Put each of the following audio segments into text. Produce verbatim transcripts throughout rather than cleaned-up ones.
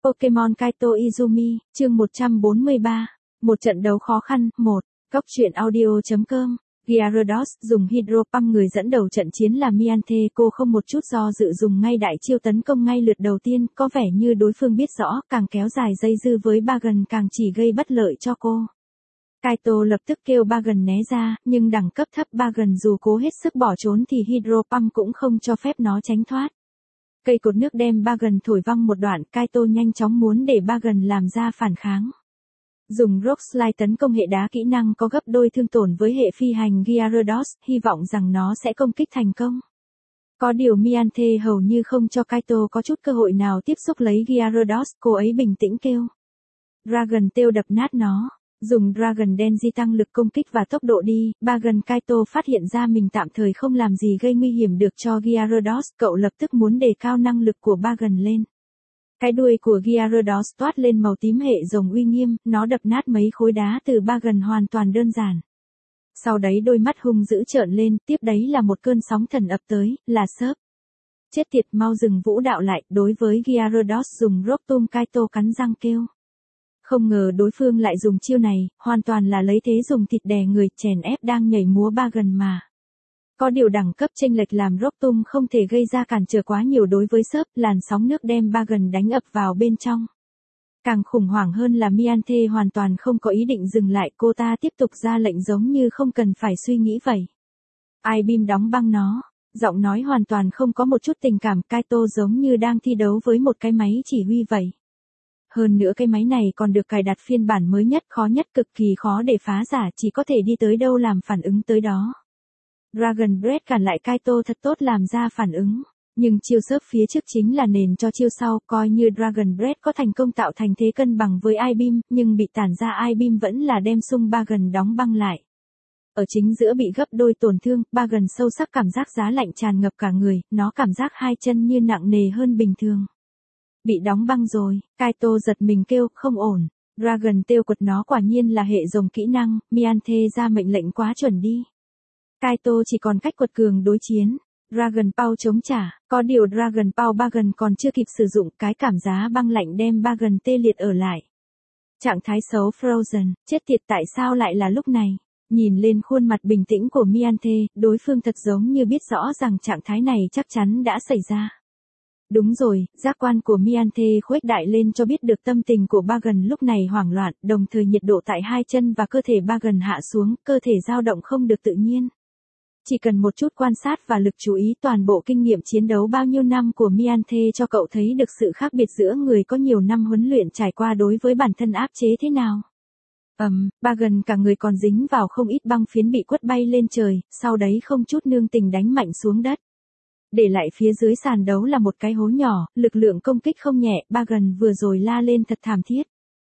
Pokemon Kaito Izumi, chương một trăm bốn mươi ba. Một trận đấu khó khăn, một. Góc truyện audio chấm com. Gyarados dùng Hydro Pump, người dẫn đầu trận chiến là Mianthe. Cô không một chút do dự dùng ngay đại chiêu tấn công ngay lượt đầu tiên, có vẻ như đối phương biết rõ, càng kéo dài dây dư với Bagon càng chỉ gây bất lợi cho cô. Kaito lập tức kêu Bagon né ra, nhưng đẳng cấp thấp Bagon dù cố hết sức bỏ trốn thì Hydro Pump cũng không cho phép nó tránh thoát. Cây cột nước đem Bagon thổi văng một đoạn, Kaito nhanh chóng muốn để Bagon làm ra phản kháng. Dùng Rock Slide tấn công hệ đá, kỹ năng có gấp đôi thương tổn với hệ phi hành Gyarados, hy vọng rằng nó sẽ công kích thành công. Có điều Mianthe hầu như không cho Kaito có chút cơ hội nào tiếp xúc lấy Gyarados, cô ấy bình tĩnh kêu Dragon Tail đập nát nó. Dùng Dragon Dance di tăng lực công kích và tốc độ đi, Bagon. Kaito phát hiện ra mình tạm thời không làm gì gây nguy hiểm được cho Gyarados, cậu lập tức muốn đề cao năng lực của Bagon lên. Cái đuôi của Gyarados toát lên màu tím hệ rồng uy nghiêm, nó đập nát mấy khối đá từ Bagon hoàn toàn đơn giản. Sau đấy đôi mắt hung dữ trợn lên, tiếp đấy là một cơn sóng thần ập tới, là Surf. Chết tiệt, mau dừng vũ đạo lại. Đối với Gyarados dùng Rock Tomb, Kaito cắn răng kêu. Không ngờ đối phương lại dùng chiêu này, hoàn toàn là lấy thế dùng thịt đè người, chèn ép đang nhảy múa Bagon mà. Có điều đẳng cấp chênh lệch làm Rock Tomb không thể gây ra cản trở quá nhiều đối với Surf, làn sóng nước đem Bagon đánh ập vào bên trong. Càng khủng hoảng hơn là Mianthe hoàn toàn không có ý định dừng lại, cô ta tiếp tục ra lệnh giống như không cần phải suy nghĩ vậy. I-Beam đóng băng nó, giọng nói hoàn toàn không có một chút tình cảm, Kaito giống như đang thi đấu với một cái máy chỉ huy vậy. Hơn nữa cái máy này còn được cài đặt phiên bản mới nhất, khó nhất, cực kỳ khó để phá giả, chỉ có thể đi tới đâu làm phản ứng tới đó. Dragon Breath cản lại Kaito thật tốt, làm ra phản ứng. Nhưng chiêu Surf phía trước chính là nền cho chiêu sau, coi như Dragon Breath có thành công tạo thành thế cân bằng với I-Beam, nhưng bị tản ra I-Beam vẫn là đem xung Bagon đóng băng lại. Ở chính giữa bị gấp đôi tổn thương, Bagon sâu sắc cảm giác giá lạnh tràn ngập cả người, nó cảm giác hai chân như nặng nề hơn bình thường. Bị đóng băng rồi, Kaito giật mình kêu, không ổn. Dragon Tail quật nó quả nhiên là hệ rồng kỹ năng, Mianthe ra mệnh lệnh quá chuẩn đi. Kaito chỉ còn cách quật cường đối chiến. Dragon Power chống trả, có điều Dragon Power Bagon còn chưa kịp sử dụng, cái cảm giá băng lạnh đem Bagon tê liệt ở lại. Trạng thái xấu Frozen, chết tiệt, tại sao lại là lúc này? Nhìn lên khuôn mặt bình tĩnh của Mianthe, đối phương thật giống như biết rõ rằng trạng thái này chắc chắn đã xảy ra. Đúng rồi, giác quan của Mianthe khuếch đại lên cho biết được tâm tình của Bagon lúc này hoảng loạn, đồng thời nhiệt độ tại hai chân và cơ thể Bagon hạ xuống, cơ thể dao động không được tự nhiên. Chỉ cần một chút quan sát và lực chú ý, toàn bộ kinh nghiệm chiến đấu bao nhiêu năm của Mianthe cho cậu thấy được sự khác biệt giữa người có nhiều năm huấn luyện trải qua đối với bản thân áp chế thế nào. Ầm, um, Bagon cả người còn dính vào không ít băng phiến bị quất bay lên trời, sau đấy không chút nương tình đánh mạnh xuống đất. Để lại phía dưới sàn đấu là một cái hố nhỏ, lực lượng công kích không nhẹ, Bagon vừa rồi la lên thật thảm thiết.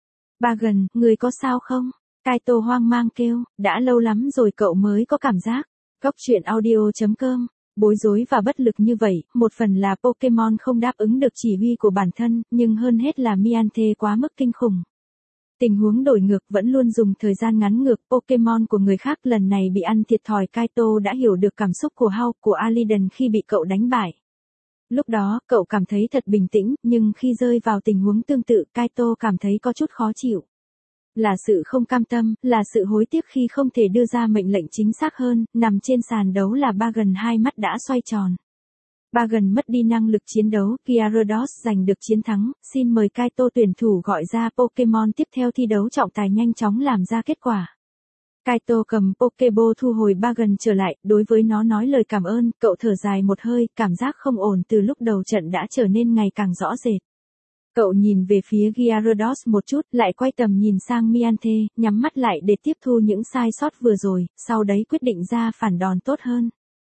Bagon, người có sao không? Kaito hoang mang kêu, đã lâu lắm rồi cậu mới có cảm giác. Góc truyện audio chấm com. Bối rối và bất lực như vậy, một phần là Pokemon không đáp ứng được chỉ huy của bản thân, nhưng hơn hết là Mianthe quá mức kinh khủng. Tình huống đổi ngược, vẫn luôn dùng thời gian ngắn ngược Pokemon của người khác, lần này bị ăn thiệt thòi. Kaito đã hiểu được cảm xúc của Hao, của Aliden khi bị cậu đánh bại. Lúc đó, cậu cảm thấy thật bình tĩnh, nhưng khi rơi vào tình huống tương tự, Kaito cảm thấy có chút khó chịu. Là sự không cam tâm, là sự hối tiếc khi không thể đưa ra mệnh lệnh chính xác hơn, nằm trên sàn đấu là Bagon, hai mắt đã xoay tròn. Bagon mất đi năng lực chiến đấu, Gyarados giành được chiến thắng, xin mời Kaito tuyển thủ gọi ra Pokemon tiếp theo thi đấu trọng tài nhanh chóng làm ra kết quả. Kaito cầm Pokeball thu hồi Bagon trở lại, đối với nó nói lời cảm ơn, cậu thở dài một hơi, cảm giác không ổn từ lúc đầu trận đã trở nên ngày càng rõ rệt. Cậu nhìn về phía Gyarados một chút, lại quay tầm nhìn sang Mianthe, nhắm mắt lại để tiếp thu những sai sót vừa rồi, sau đấy quyết định ra phản đòn tốt hơn.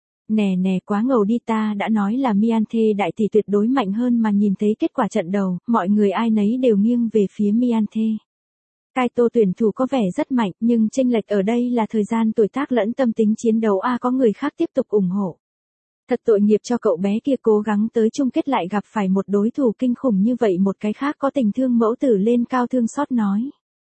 Nè nè, quá ngầu đi, ta đã nói là Mianthe đại tỷ tuyệt đối mạnh hơn mà, nhìn thấy kết quả trận đầu, mọi người ai nấy đều nghiêng về phía Mianthe. Kaito tuyển thủ có vẻ rất mạnh, nhưng chênh lệch ở đây là thời gian tuổi tác lẫn tâm tính chiến đấu, a có người khác tiếp tục ủng hộ. Thật tội nghiệp cho cậu bé kia, cố gắng tới chung kết lại gặp phải một đối thủ kinh khủng như vậy. Một cái khác có tình thương mẫu tử lên cao thương xót nói.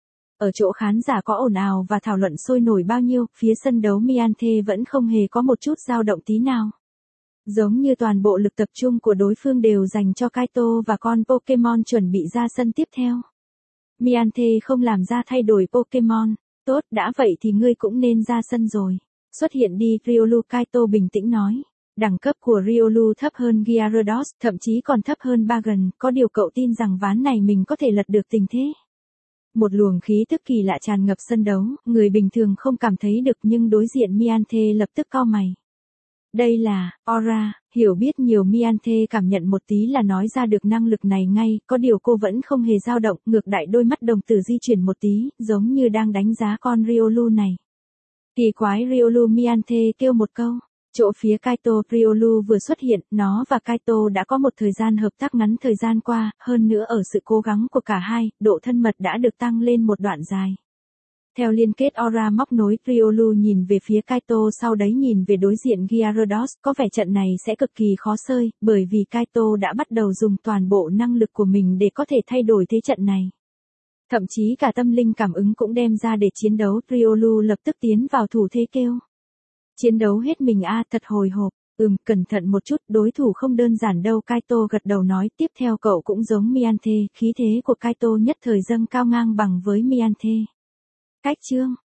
Ở chỗ khán giả có ồn ào và thảo luận sôi nổi bao nhiêu, phía sân đấu Mianthe vẫn không hề có một chút dao động tí nào. Giống như toàn bộ lực tập trung của đối phương đều dành cho Kaito và con Pokemon chuẩn bị ra sân tiếp theo. Mianthe không làm ra thay đổi Pokemon. Tốt, đã vậy thì ngươi cũng nên ra sân rồi. Xuất hiện đi, Riolu, Kaito bình tĩnh nói. Đẳng cấp của Riolu thấp hơn Gyarados, thậm chí còn thấp hơn Bagon, có điều cậu tin rằng ván này mình có thể lật được tình thế. Một luồng khí tức kỳ lạ tràn ngập sân đấu, người bình thường không cảm thấy được nhưng đối diện Mianthe lập tức cau mày. Đây là aura, hiểu biết nhiều Mianthe cảm nhận một tí là nói ra được năng lực này ngay, có điều cô vẫn không hề dao động, ngược đại đôi mắt đồng tử di chuyển một tí, giống như đang đánh giá con Riolu này. Kỳ quái, Riolu, Mianthe kêu một câu. Chỗ phía Kaito, Riolu vừa xuất hiện, nó và Kaito đã có một thời gian hợp tác ngắn thời gian qua, hơn nữa ở sự cố gắng của cả hai, độ thân mật đã được tăng lên một đoạn dài. Theo liên kết aura móc nối, Riolu nhìn về phía Kaito, sau đấy nhìn về đối diện Gyarados, có vẻ trận này sẽ cực kỳ khó xơi, bởi vì Kaito đã bắt đầu dùng toàn bộ năng lực của mình để có thể thay đổi thế trận này. Thậm chí cả tâm linh cảm ứng cũng đem ra để chiến đấu, Riolu lập tức tiến vào thủ thế kêu. Chiến đấu hết mình a, à, thật hồi hộp. Ừm, cẩn thận một chút, đối thủ không đơn giản đâu. Kaito gật đầu nói, tiếp theo cậu cũng giống Mianthe, khí thế của Kaito nhất thời dâng cao ngang bằng với Mianthe. Cách chương